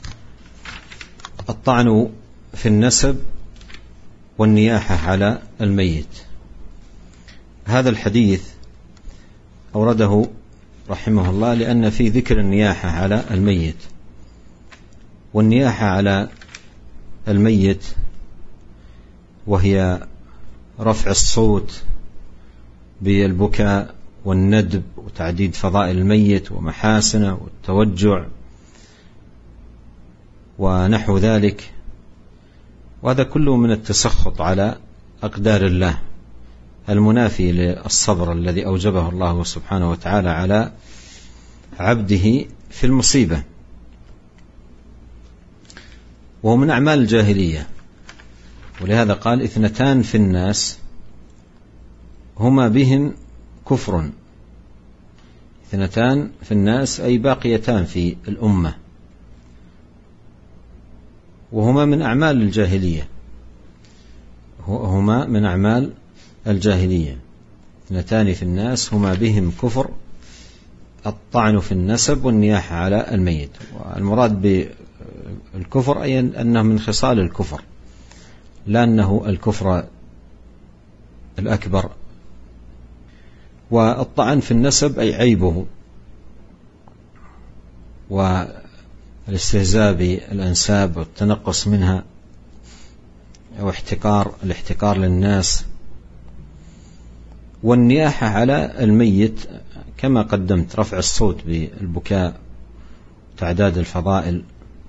at-ta'nu fi an-nasab والنياحة على الميت. هذا الحديث أورده رحمه الله لأن في ذكر النياحة على الميت، والنياحة على الميت وهي رفع الصوت بالبكاء والندب وتعديد فضائل الميت ومحاسنه والتوجع ونحو ذلك، وهذا كله من التسخط على أقدار الله المنافي للصبر الذي أوجبه الله سبحانه وتعالى على عبده في المصيبة، وهو من أعمال الجاهلية. ولهذا قال اثنتان في الناس هما بهم كفر. اثنتان في الناس أي باقيتان في الأمة، وهما من أعمال الجاهلية هما من أعمال الجاهلية اثنتان في الناس هما بهم كفر الطعن في النسب والنياحة على الميت. والمراد بالكفر أي أنه من خصال الكفر، لا أنه الكفر الأكبر. والطعن في النسب أي عيبه والاستهزاء بالأنساب والتنقص منها واحتقار الاحتقار للناس. والنياحة على الميت كما قدمت رفع الصوت بالبكاء، تعداد الفضائل،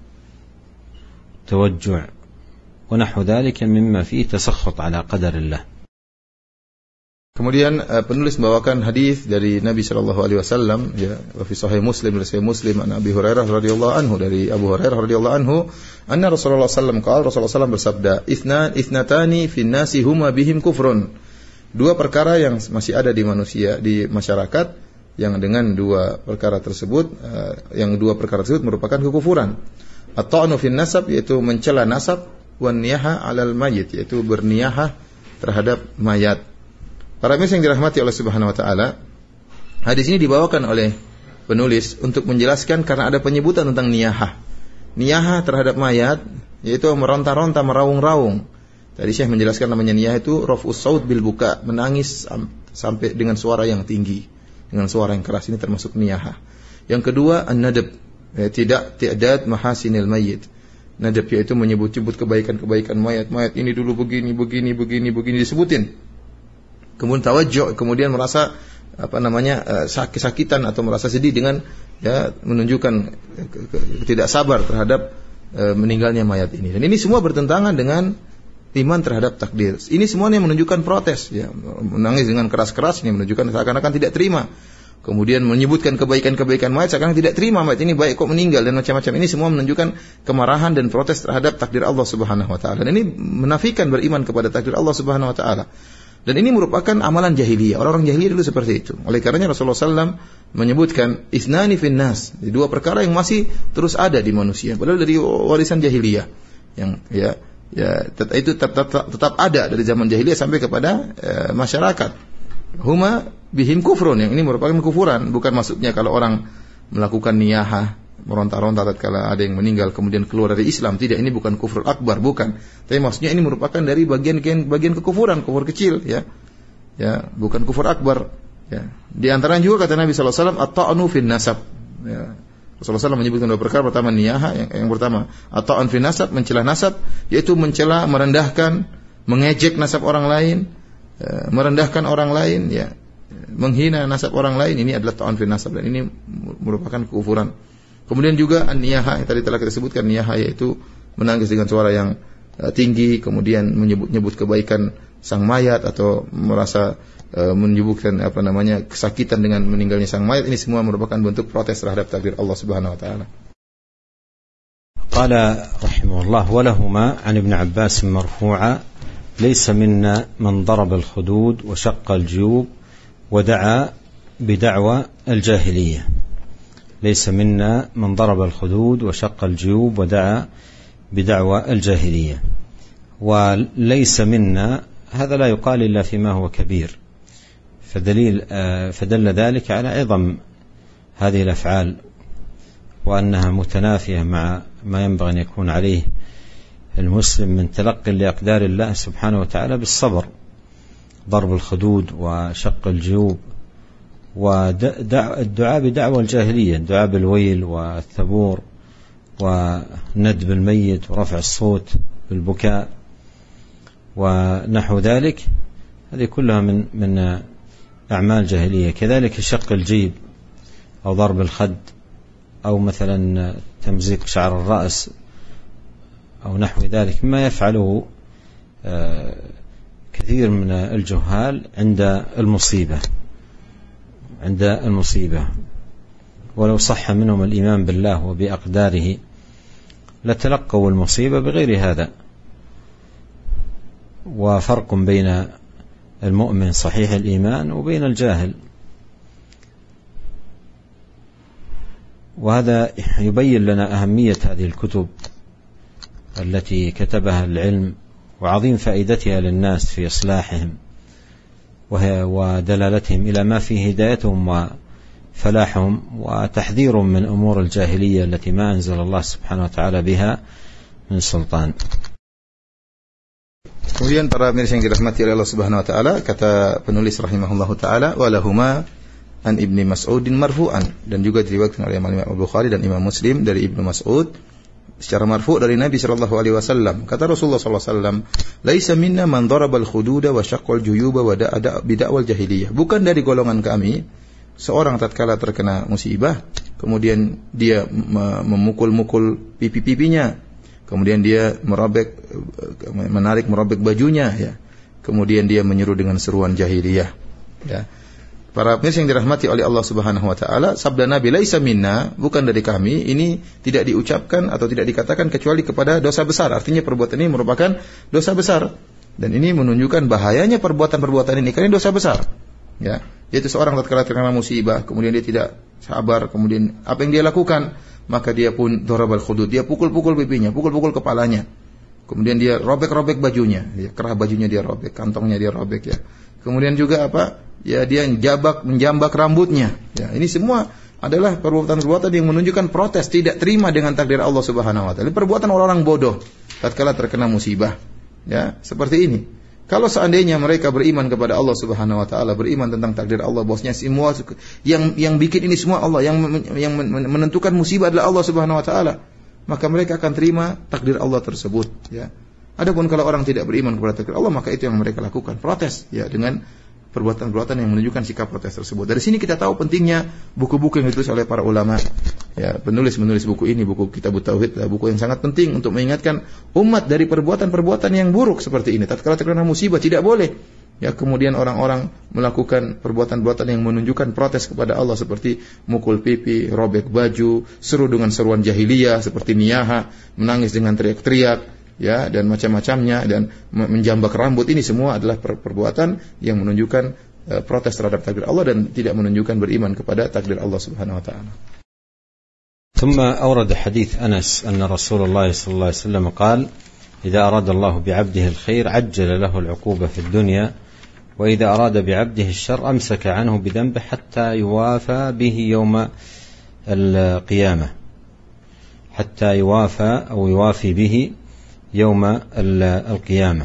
توجع ونحو ذلك مما فيه تسخط على قدر الله. Kemudian uh, penulis membawakan hadis dari Nabi sallallahu alaihi wasallam, ya, fi sahih Muslim, dari sahih Muslim an Abi Hurairah radhiyallahu anhu, dari Abu Hurairah radhiyallahu anhu, anna Rasulullah sallallahu alaihi wasallam qala, Rasulullah sallallahu alaihi wasallam bersabda, "Itsnan itsnatani fin nasi huma bihim kufrun." Dua perkara yang masih ada di manusia, di masyarakat, yang dengan dua perkara tersebut, uh, yang dua perkara tersebut merupakan kekufuran. At-ta'nu fin nasab, yaitu mencela nasab, wan niyaha 'alal mayyit, yaitu berniyahah terhadap mayat. Para muslim yang dirahmati oleh Subhanahu wa taala, hadis ini dibawakan oleh penulis untuk menjelaskan karena ada penyebutan tentang niyahah. Niyahah terhadap mayat yaitu meronta-ronta, meraung-raung. Tadi Syekh menjelaskan namanya niyahah itu raf'us saut bil buka, menangis sampai dengan suara yang tinggi, dengan suara yang keras. Ini termasuk niyahah. Yang kedua an-nadab, ya, tidak ti'dad mahasinil mayyit. Nadab yaitu menyebut-nyebut kebaikan-kebaikan mayat. Mayat ini dulu begini, begini, begini, begini disebutin. Kemudian tawajjuh, kemudian merasa apa namanya uh, sakit-sakitan atau merasa sedih dengan ya menunjukkan tidak sabar terhadap uh, meninggalnya mayat ini. Dan ini semua bertentangan dengan iman terhadap takdir. Ini semuanya menunjukkan protes, ya, menangis dengan keras-keras ini menunjukkan seakan-akan tidak terima. Kemudian menyebutkan kebaikan-kebaikan mayat seakan tidak terima mayat ini baik kok meninggal dan macam-macam. Ini semua menunjukkan kemarahan dan protes terhadap takdir Allah Subhanahu wa taala. Dan ini menafikan beriman kepada takdir Allah Subhanahu wa taala. Dan ini merupakan amalan jahiliyah. Orang-orang jahiliyah dulu seperti itu. Oleh karenanya Rasulullah sallallahu alaihi wasallam menyebutkan ithnani fin nas, dua perkara yang masih terus ada di manusia. Padahal dari warisan jahiliyah yang ya ya itu tetap, tetap, tetap ada dari zaman jahiliyah sampai kepada eh, masyarakat. Huma bihim kufrun, yang ini merupakan kufuran. Bukan maksudnya kalau orang melakukan niyahah, meronta-ronta tatkala ada yang meninggal kemudian keluar dari Islam, tidak, ini bukan kufur akbar, bukan. Tapi maksudnya ini merupakan dari bagian bagian kekufuran, kufur kecil, ya. Ya, bukan kufur akbar, ya. Di antaranya juga kata Nabi sallallahu alaihi wasallam at-ta'nu fin nasab, ya. Rasulullah sallallahu alaihi wasallam menyebutkan dua perkara. Pertama niyahah, yang, yang pertama at-ta'an fin nasab, mencela nasab, yaitu mencela, merendahkan, mengejek nasab orang lain, ya, merendahkan orang lain, ya. Menghina nasab orang lain, ini adalah ta'an fin nasab, dan ini merupakan kekufuran. Kemudian juga an-niyahah yang tadi telah kita sebutkan, niyahah yaitu menangis dengan suara yang uh, tinggi, kemudian menyebut-nyebut kebaikan sang mayat atau merasa uh, menyebutkan apa namanya kesakitan dengan meninggalnya sang mayat. Ini semua merupakan bentuk protes terhadap takdir Allah Subhanahu wa taala. Qala rahimahullah wa lahumā 'an Ibn Abbas marfu'an laysa minna man daraba al-khudud wa shaqqa al-juyub wa da'a bid'wa al-jahiliyyah. ليس منا من ضرب الخدود وشق الجيوب ودعا بدعوى الجاهلية. وليس منا هذا لا يقال إلا فيما هو كبير، فدليل فدل ذلك على عظم هذه الأفعال وأنها متنافية مع ما ينبغي أن يكون عليه المسلم من تلقي لأقدار الله سبحانه وتعالى بالصبر. ضرب الخدود وشق الجيوب والدعاء بدعوى الجاهلية، الدعاء بالويل والثبور وندب الميت ورفع الصوت بالبكاء ونحو ذلك، هذه كلها من من أعمال جاهلية. كذلك شق الجيب أو ضرب الخد أو مثلا تمزيق شعر الرأس أو نحو ذلك مما يفعله كثير من الجهال عند المصيبة عند المصيبة ولو صح منهم الإيمان بالله وبأقداره لتلقوا المصيبة بغير هذا. وفرق بين المؤمن صحيح الإيمان وبين الجاهل، وهذا يبين لنا أهمية هذه الكتب التي كتبها العلم وعظيم فائدتها للناس في إصلاحهم ودلالتهم إلى ما فيه هدايتهم وفلاحهم وتحذيرهم من أمور الجاهلية التي ما أنزل الله سبحانه وتعالى بها من سلطان. Kemudian para pemirsa yang dirahmati oleh Allah Subhanahu wa taala, kata penulis rahimahullahu taala, walahuma an Ibni Mas'udin marfu'an, dan juga diriwayatkan oleh Imam Al-Bukhari dan Imam Muslim dari Ibnu Mas'ud secara marfu' dari Nabi sallallahu alaihi wasallam. Kata Rasulullah sallallahu alaihi wasallam, "Laisa minna man darabal khududa wa syaqqal juyuba wa da'a bid'awal jahiliyah." Bukan dari golongan kami seorang tatkala terkena musibah, kemudian dia memukul-mukul pipi-pipinya, kemudian dia merobek menarik merobek bajunya, ya. Kemudian dia menyeru dengan seruan jahiliyah, ya. Para pemirsa yang dirahmati oleh Allah Subhanahu wa taala, sabda Nabi laisa minna, bukan dari kami, ini tidak diucapkan atau tidak dikatakan kecuali kepada dosa besar. Artinya perbuatan ini merupakan dosa besar. Dan ini menunjukkan bahayanya perbuatan-perbuatan ini karena dosa besar. Ya, yaitu seorang tatkala terkena musibah, kemudian dia tidak sabar, kemudian apa yang dia lakukan? Maka dia pun darabal khudud, dia pukul-pukul pipinya, pukul-pukul kepalanya. Kemudian dia robek-robek bajunya, ya, kerah bajunya dia robek, kantongnya dia robek, ya. Kemudian juga apa? Ya, dia menjambak menjambak rambutnya. Ya, ini semua adalah perbuatan-perbuatan yang menunjukkan protes, tidak terima dengan takdir Allah Subhanahu wa taala. Perbuatan orang-orang bodoh tatkala terkena musibah. Ya, seperti ini. Kalau seandainya mereka beriman kepada Allah Subhanahu wa taala, beriman tentang takdir Allah, bosnya semua yang yang bikin ini semua Allah, yang yang menentukan musibah adalah Allah Subhanahu wa taala, maka mereka akan terima takdir Allah tersebut, ya. Adapun kalau orang tidak beriman kepada takdir Allah, maka itu yang mereka lakukan, protes, ya, dengan perbuatan-perbuatan yang menunjukkan sikap protes tersebut. Dari sini kita tahu pentingnya buku-buku yang ditulis oleh para ulama, ya, penulis-menulis buku ini, buku Kitabut Tauhid, buku yang sangat penting untuk mengingatkan umat dari perbuatan-perbuatan yang buruk seperti ini. Tatkala terkena musibah tidak boleh, ya, kemudian orang-orang melakukan perbuatan-perbuatan yang menunjukkan protes kepada Allah seperti mukul pipi, robek baju, seru dengan seruan jahiliyah seperti niyaha, menangis dengan teriak-teriak, ya, dan macam-macamnya, dan menjambak rambut. Ini semua adalah perbuatan yang menunjukkan uh, protes terhadap takdir Allah dan tidak menunjukkan beriman kepada takdir Allah Subhanahu wa taala. ثم أورد حديث أنس أن رسول الله صلى الله عليه وسلم قال: إذا أراد الله بعبده الخير عجل له العقوبة في الدنيا وإذا أراد بعبده الشر أمسك عنه بذنبه حتى يوافى به يوم القيامة حتى يوافى أو يوافي به يوم القيامة.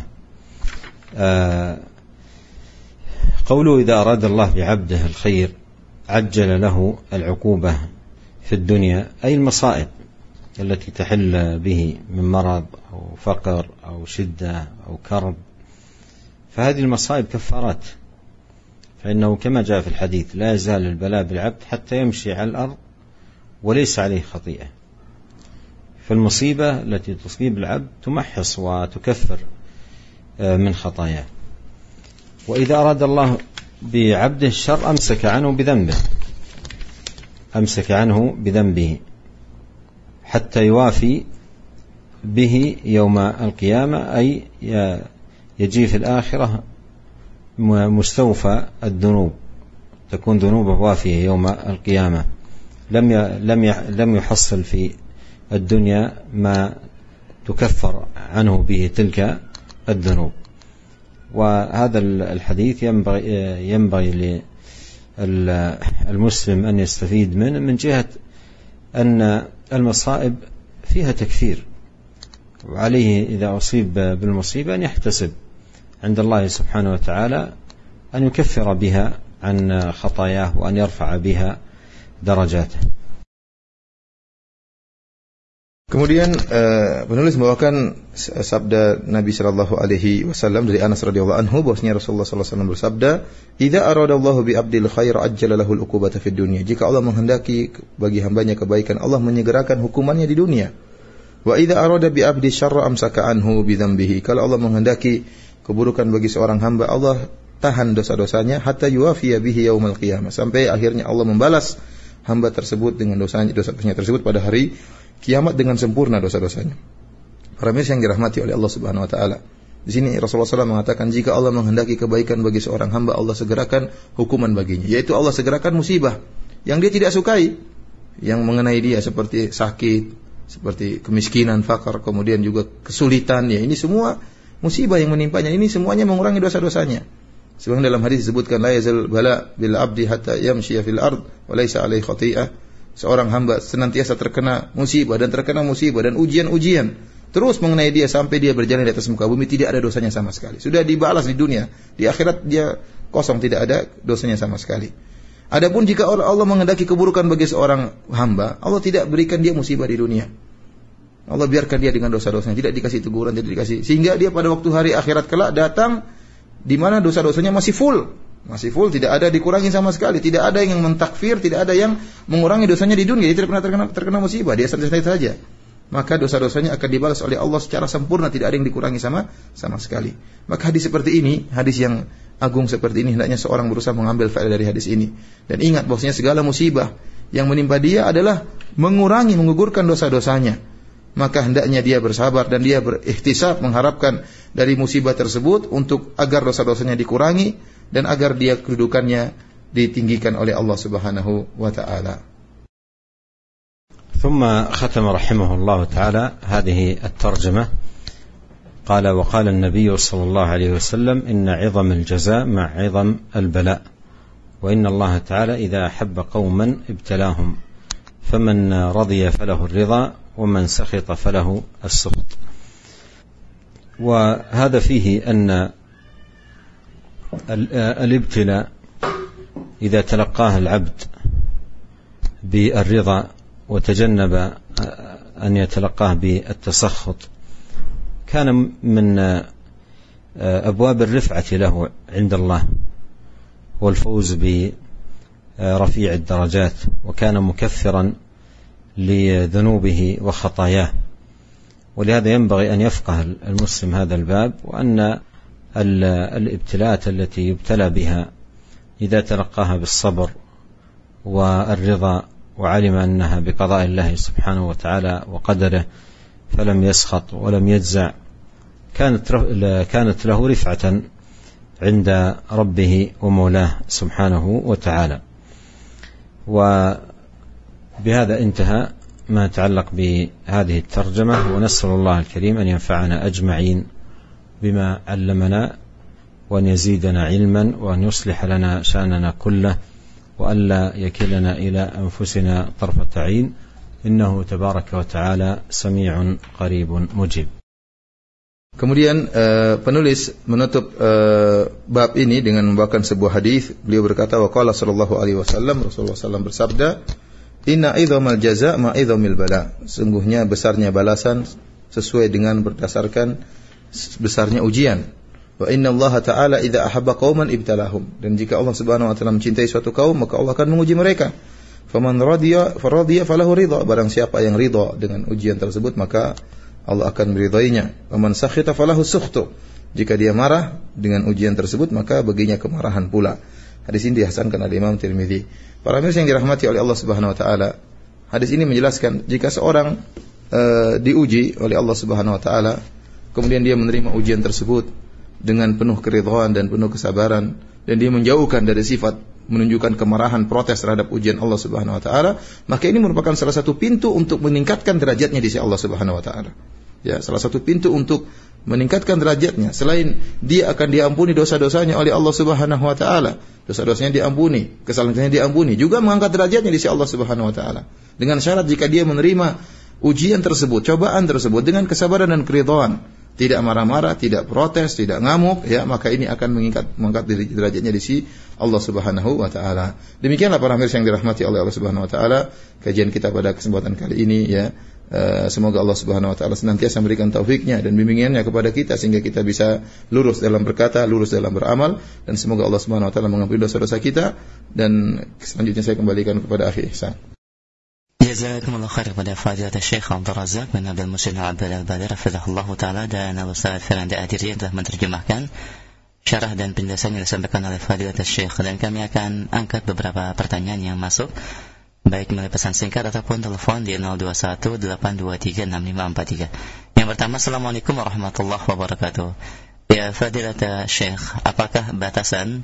قوله إذا أراد الله بعبده الخير عجل له العقوبة في الدنيا أي المصائب التي تحل به من مرض أو فقر أو شدة أو كرب، فهذه المصائب كفارات، فإنه كما جاء في الحديث لا يزال البلاء بالعبد حتى يمشي على الأرض وليس عليه خطيئة. فالمصيبة التي تصيب العبد تمحص وتكفر من خطاياه. وإذا أراد الله بعبده الشر أمسك عنه بذنبه أمسك عنه بذنبه حتى يوافي به يوم القيامة، أي يجي في الآخرة مستوفى الذنوب، تكون ذنوبه وافية يوم القيامة، لم لم لم يحصل في الدنيا ما تكفر عنه به تلك الذنوب. وهذا الحديث ينبغي ينبغي للمسلم أن يستفيد منه من جهة أن المصائب فيها تكفير، وعليه إذا أصيب بالمصيبة أن يحتسب عند الله سبحانه وتعالى أن يكفر بها عن خطاياه وأن يرفع بها درجاته. Kemudian uh, penulis membawakan sabda Nabi sallallahu alaihi wasallam dari Anas radhiyallahu anhu bahwasanya Rasulullah sallallahu alaihi wasallam bersabda, "Idza aradallahu bi 'abdil khair ajjala lahu al-'uqubata fid dunya." Jika Allah menghendaki bagi hambanya kebaikan, Allah menyegerakan hukumannya di dunia. Wa idza arada bi 'abdi syarra amsaka anhu bi dzambihi. Kalau Allah menghendaki keburukan bagi seorang hamba, Allah tahan dosa-dosanya hatta yuwafiya bihi yaumil qiyamah, sampai akhirnya Allah membalas hamba tersebut dengan dosanya dosa-dosanya tersebut pada hari kiamat dengan sempurna dosa-dosanya. Para mirsa yang dirahmati oleh Allah Subhanahu wa taala. Di sini Rasulullah sallallahu alaihi wasallam mengatakan jika Allah menghendaki kebaikan bagi seorang hamba, Allah segerakan hukuman baginya, yaitu Allah segerakan musibah yang dia tidak sukai, yang mengenai dia seperti sakit, seperti kemiskinan, fakar, kemudian juga kesulitan, ya, ini semua musibah yang menimpanya, ini semuanya mengurangi dosa-dosanya. Sebagaimana dalam hadis disebutkan la yazal bala bil abdi hatta yamshi fil ard wa laysa alaihi khati'ah. Seorang hamba senantiasa terkena musibah dan terkena musibah dan ujian-ujian terus mengenai dia sampai dia berjalan di atas muka bumi, tidak ada dosanya sama sekali. Sudah dibalas di dunia, di akhirat dia kosong, tidak ada dosanya sama sekali. Adapun jika Allah menghendaki keburukan bagi seorang hamba, Allah tidak berikan dia musibah di dunia. Allah biarkan dia dengan dosa-dosanya, tidak dikasih teguran, tidak dikasih, sehingga dia pada waktu hari akhirat kelak datang di mana dosa-dosanya masih full. Masih full, tidak ada dikurangi sama sekali, tidak ada yang mentakfir, tidak ada yang mengurangi dosanya di dunia. Dia tidak pernah terkena, terkena musibah, dia santai saja. Maka dosa-dosanya akan dibalas oleh Allah secara sempurna, tidak ada yang dikurangi sama sama sekali. Maka hadis seperti ini, hadis yang agung seperti ini, hendaknya seorang berusaha mengambil faedah dari hadis ini. Dan ingat bahwasanya segala musibah yang menimpa dia adalah mengurangi, menggugurkan dosa-dosanya. Maka hendaknya dia bersabar dan dia berikhtisab mengharapkan dari musibah tersebut untuk agar dosa-dosanya dikurangi dan agar dia kedudukannya ditinggikan oleh Allah Subhanahu wa taala. ثم ختم رحمه الله تعالى هذه الترجمة قال: وقال النبي صلى الله عليه وسلم إن عظم الجزاء مع عظم البلاء وإن الله تعالى إذا أحب قوما ابتلاهم فمن رضي فله الرضا ومن سخط فله السخط. وهذا فيه أن الابتلاء إذا تلقاه العبد بالرضا وتجنب أن يتلقاه بالتسخط كان من أبواب الرفعة له عند الله والفوز برفيع الدرجات، وكان مكفرا لذنوبه وخطاياه. ولهذا ينبغي أن يفقه المسلم هذا الباب، وأن الابتلاءات التي يبتلى بها إذا تلقاها بالصبر والرضا وعلم أنها بقضاء الله سبحانه وتعالى وقدره فلم يسخط ولم يجزع كانت كانت له رفعة عند ربه ومولاه سبحانه وتعالى. وبهذا انتهى ما يتعلق بهذه الترجمة، ونسأل الله الكريم أن ينفعنا أجمعين بما علمنا وأن يزيدنا علما وأن يصلح لنا شأننا كله وأن لا يكلنا إلى أنفسنا طرفة عين، إنه تبارك وتعالى سميع قريب مجيب. Kemudian uh, penulis menutup uh, bab ini dengan membawakan sebuah hadis. Beliau berkata, wa qala sallallahu alaihi wasallam, Rasulullah sallallahu alaihi wasallam bersabda, inna idhamal jaza ma idhamil bala. Sungguhnya besarnya balasan sesuai dengan berdasarkan besarnya ujian. Wa inna Allah ta'ala idza ahabba qauman ibtalahum. Dan jika Allah Subhanahu wa taala mencintai suatu kaum, maka Allah akan menguji mereka. Faman radiya faradiya falahu ridha. Barang siapa yang ridha dengan ujian tersebut, maka Allah akan meridainya. Waman sakhita falahu sukhtu. Jika dia marah dengan ujian tersebut, maka baginya kemarahan pula. Hadis ini dihasankan oleh Imam Tirmidzi. Para pemirsa yang dirahmati oleh Allah Subhanahu wa taala, hadis ini menjelaskan jika seorang uh, diuji oleh Allah Subhanahu wa taala, kemudian dia menerima ujian tersebut dengan penuh keridhaan dan penuh kesabaran, dan dia menjauhkan dari sifat menunjukkan kemarahan, protes terhadap ujian Allah Subhanahu wa taala, maka ini merupakan salah satu pintu untuk meningkatkan derajatnya di sisi Allah Subhanahu wa taala. Ya, salah satu pintu untuk meningkatkan derajatnya. Selain dia akan diampuni dosa-dosanya oleh Allah Subhanahu wa taala, dosa-dosanya diampuni, kesalahannya diampuni, juga mengangkat derajatnya di sisi Allah Subhanahu wa taala. Dengan syarat jika dia menerima ujian tersebut, cobaan tersebut dengan kesabaran dan keridhaan, tidak marah-marah, tidak protes, tidak ngamuk, ya, maka ini akan mengangkat mengangkat derajatnya di sisi Allah Subhanahu wa taala. Demikianlah para pemirsa yang dirahmati oleh Allah Subhanahu wa taala, kajian kita pada kesempatan kali ini, ya. Uh, semoga Allah Subhanahu wa taala senantiasa memberikan taufiknya dan bimbingannya kepada kita sehingga kita bisa lurus dalam berkata, lurus dalam beramal, dan semoga Allah Subhanahu wa taala mengampuni dosa-dosa kita. Dan selanjutnya saya kembalikan kepada akhi Ihsan. Jazakumullah khair kepada Fadilatul Syekh Abdul Razak bin Abdul Muhsin Abdul Al-Badr hafizahullah taala dan Ustaz Firanda Adiri yang telah menerjemahkan syarah dan penjelasan yang disampaikan oleh Fadilatul Syekh. Dan kami akan angkat beberapa pertanyaan yang masuk baik melalui pesan singkat ataupun telepon di nol dua satu delapan dua tiga enam lima empat tiga. Yang pertama, Assalamualaikum warahmatullahi wabarakatuh. Ya Fadilatul Syekh, apakah batasan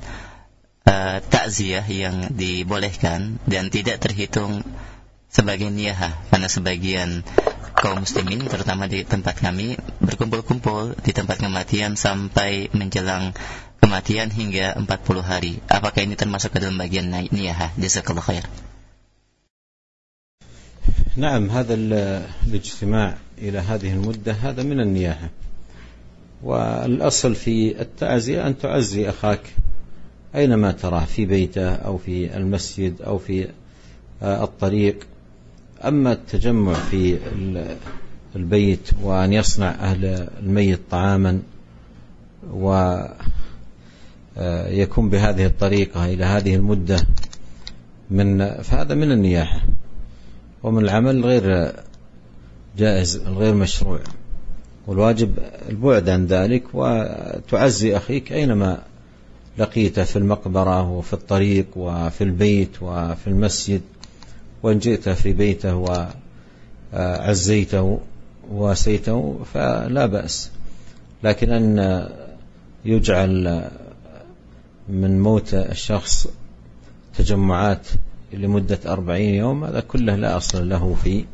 uh, takziah yang dibolehkan dan tidak terhitung sebagai niyahah? Karena sebagian kaum muslimin terutama di tempat kami berkumpul-kumpul di tempat kematian sampai menjelang kematian hingga empat puluh hari. Apakah ini termasuk ke dalam bagian niyahah? Jazakallahu khair. نعم، هذا الاجتماع إلى هذه المدة هذا من النياحة، والأصل في التعزية أن تعزي أخاك أينما تراه، في بيته أو في المسجد أو في الطريق. أما التجمع في البيت وأن يصنع أهل الميت طعاما ويكون بهذه الطريقة إلى هذه المدة من فهذا من النياحة ومن العمل غير جائز غير مشروع، والواجب البعد عن ذلك وتعزي أخيك أينما لقيته، في المقبرة وفي الطريق وفي البيت وفي المسجد، وإن جئت في بيته وعزيته وواسيته فلا بأس. لكن أن يجعل من موت الشخص تجمعات لمدة أربعين يوم هذا كله لا أصل له في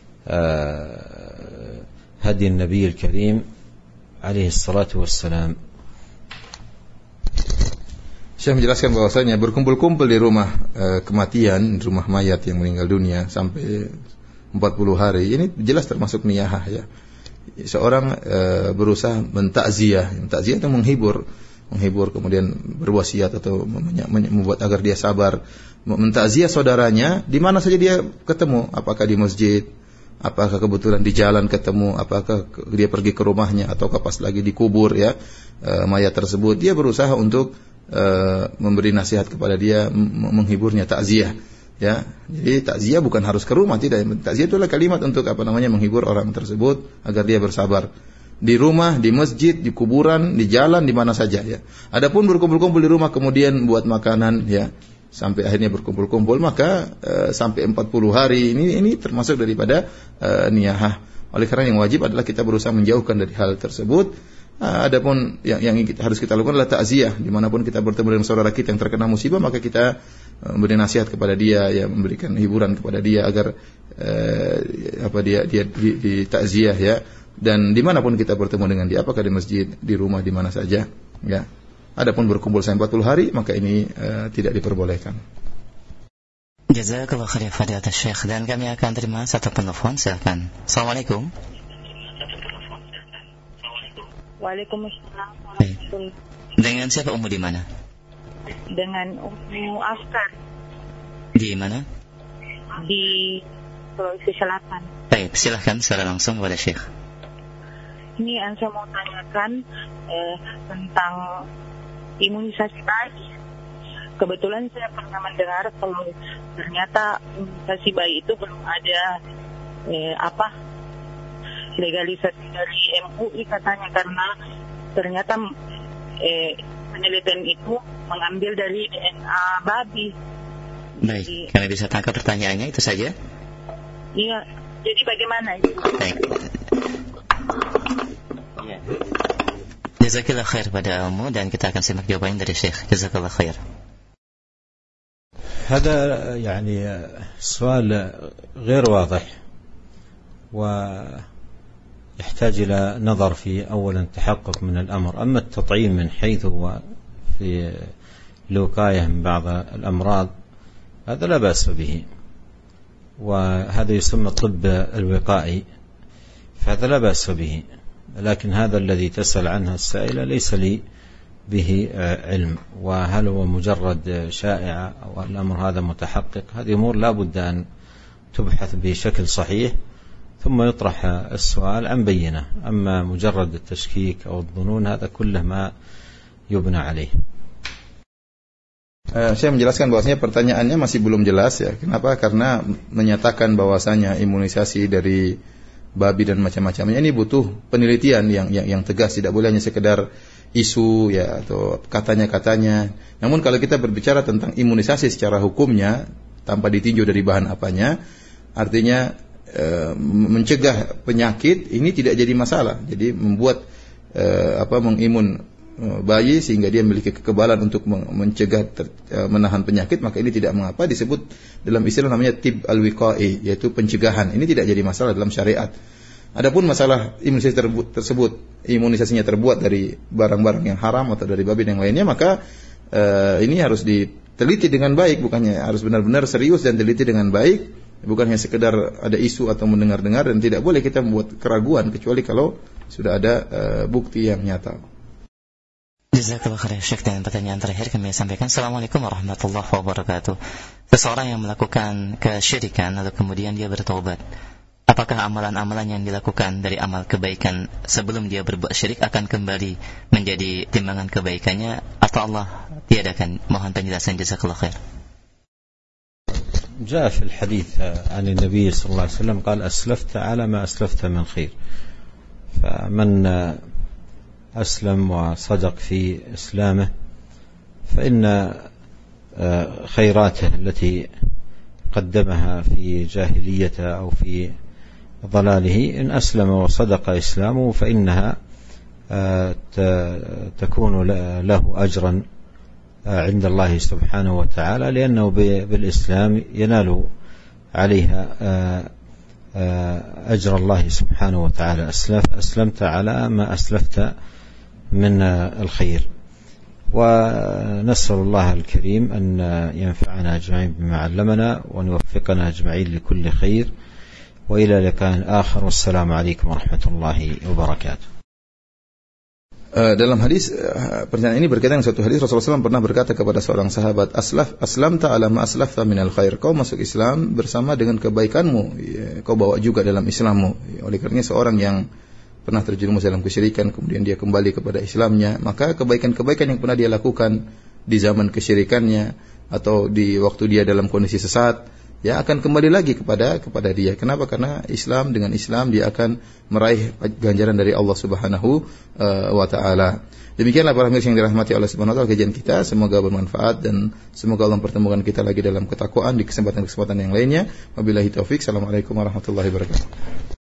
هدي النبي الكريم عليه الصلاة والسلام. Syekh menjelaskan bahwasanya berkumpul-kumpul di rumah e, kematian, rumah mayat yang meninggal dunia sampai empat puluh hari, ini jelas termasuk niyahah ya. Seorang e, berusaha mentakziah, mentakziah itu menghibur, menghibur kemudian berwasiat atau membuat agar dia sabar, mentakziah saudaranya di mana saja dia ketemu, apakah di masjid, apakah kebetulan di jalan ketemu, apakah dia pergi ke rumahnya ataukah pas lagi dikubur ya e, mayat tersebut, dia berusaha untuk Uh, memberi nasihat kepada dia, menghiburnya, takziah ya. Jadi takziah bukan harus ke rumah, tidak. Takziah itu adalah kalimat untuk apa namanya menghibur orang tersebut agar dia bersabar. Di rumah, di masjid, di kuburan, di jalan, di mana saja ya. Adapun berkumpul-kumpul di rumah kemudian buat makanan ya sampai akhirnya berkumpul-kumpul, maka uh, sampai empat puluh hari ini ini termasuk daripada uh, niyahah. Oleh karena yang wajib adalah kita berusaha menjauhkan dari hal tersebut. Adapun yang, yang kita, harus kita lakukan adalah takziah. Dimanapun kita bertemu dengan saudara kita yang terkena musibah, maka kita memberi nasihat kepada dia, ya, memberikan hiburan kepada dia agar eh, apa dia dia di, di takziah ya. Dan dimanapun kita bertemu dengan dia, apakah di masjid, di rumah, di mana saja, ya. Adapun berkumpul sampai empat puluh hari, maka ini eh, tidak diperbolehkan. Jazakallahu khairan fadilat Syekh, dan kami akan terima satu penelpon, silakan. Assalamualaikum. Waalaikumsalam. Hey. Dengan siapa Ummu di mana? Dengan Ummu Afkar. Di mana? Di Sulawesi Selatan. Baik, silahkan secara langsung kepada Syekh. Ini yang saya mau tanyakan eh, tentang imunisasi bayi. Kebetulan saya pernah mendengar kalau ternyata imunisasi bayi itu belum ada eh, apa? legalisasi dari M U I katanya, karena ternyata eh, penelitian itu mengambil dari D N A babi. Baik, jadi, kami bisa tangkap pertanyaannya itu saja? Iya, jadi bagaimana itu? Baik. Jazakallah khair pada Ummu, dan kita akan simak jawabannya dari Syekh. Jazakallah khair. هذا يعني سؤال غير واضح و يحتاج إلى نظر في أولا تحقق من الأمر. أما التطعيم من حيث هو في الوقاية من بعض الأمراض هذا لا بأس به، وهذا يسمى الطب الوقائي، فهذا لا بأس به. لكن هذا الذي تسأل عنه السائلة ليس لي به علم، وهل هو مجرد شائعة أو الأمر هذا متحقق؟ هذه أمور لا بد أن تبحث بشكل صحيح ثم يطرح السؤال عن بينة. أما مجرد التشكيك أو الظنون هذا كله ما يبنى عليه. Uh, saya menjelaskan bahwasanya pertanyaannya masih belum jelas ya. Kenapa? Karena menyatakan bahwasanya imunisasi dari babi dan macam-macamnya ini butuh penelitian yang yang, yang tegas, tidak boleh hanya sekedar isu ya atau katanya-katanya. Namun kalau kita berbicara tentang imunisasi secara hukumnya tanpa ditinjau dari bahan apanya, artinya E, mencegah penyakit ini tidak jadi masalah. Jadi membuat e, apa mengimun e, bayi sehingga dia memiliki kekebalan untuk mencegah ter, e, menahan penyakit, maka ini tidak mengapa, disebut dalam istilah namanya tib al-wiqai, yaitu pencegahan. Ini tidak jadi masalah dalam syariat. Adapun masalah imunisasi tersebut, imunisasinya terbuat dari barang-barang yang haram atau dari babi dan yang lainnya, maka e, ini harus diteliti dengan baik, bukannya harus benar-benar serius dan teliti dengan baik. Bukan hanya sekedar ada isu atau mendengar-dengar, dan tidak boleh kita membuat keraguan kecuali kalau sudah ada uh, bukti yang nyata. Jazakallah khair Syekh. Dan pertanyaan terakhir kami sampaikan. Assalamualaikum warahmatullahi wabarakatuh. Seseorang yang melakukan kesyirikan lalu kemudian dia bertaubat, apakah amalan-amalan yang dilakukan dari amal kebaikan sebelum dia berbuat syirik akan kembali menjadi timbangan kebaikannya atau Allah tiadakan? Mohon penjelasan. Jazakallah khair. جاء في الحديث عن النبي صلى الله عليه وسلم قال أسلفت على ما أسلفت من خير، فمن أسلم وصدق في إسلامه فإن خيراته التي قدمها في جاهليته أو في ضلاله إن أسلم وصدق إسلامه فإنها تكون له أجرا عند الله سبحانه وتعالى، لأنه بالإسلام ينال عليها أجر الله سبحانه وتعالى. أسلف أسلمت على ما أسلفت من الخير. ونسأل الله الكريم أن ينفعنا أجمعين بما علمنا وأن يوفقنا أجمعين لكل خير وإلى لقاء آخر والسلام عليكم ورحمة الله وبركاته. Uh, dalam hadis uh, pertanyaan ini berkaitan dengan suatu hadis Rasulullah shallallahu alaihi wasallam pernah berkata kepada seorang sahabat, aslaf aslam ta'ala ma aslafta minal khair, kau masuk Islam bersama dengan kebaikanmu, ya, kau bawa juga dalam Islammu. Ya, oleh karenanya seorang yang pernah terjerumus dalam kesyirikan kemudian dia kembali kepada Islamnya, maka kebaikan-kebaikan yang pernah dia lakukan di zaman kesyirikannya atau di waktu dia dalam kondisi sesat, ya akan kembali lagi kepada kepada dia. Kenapa? Karena Islam, dengan Islam dia akan meraih ganjaran dari Allah Subhanahu uh, wa taala. Demikianlah para pemirsa yang dirahmati Allah Subhanahu wa taala kajian kita, semoga bermanfaat dan semoga Allah mempertemukan kita lagi dalam ketakwaan di kesempatan-kesempatan yang lainnya. Wabillahi taufik. Assalamualaikum warahmatullahi wabarakatuh.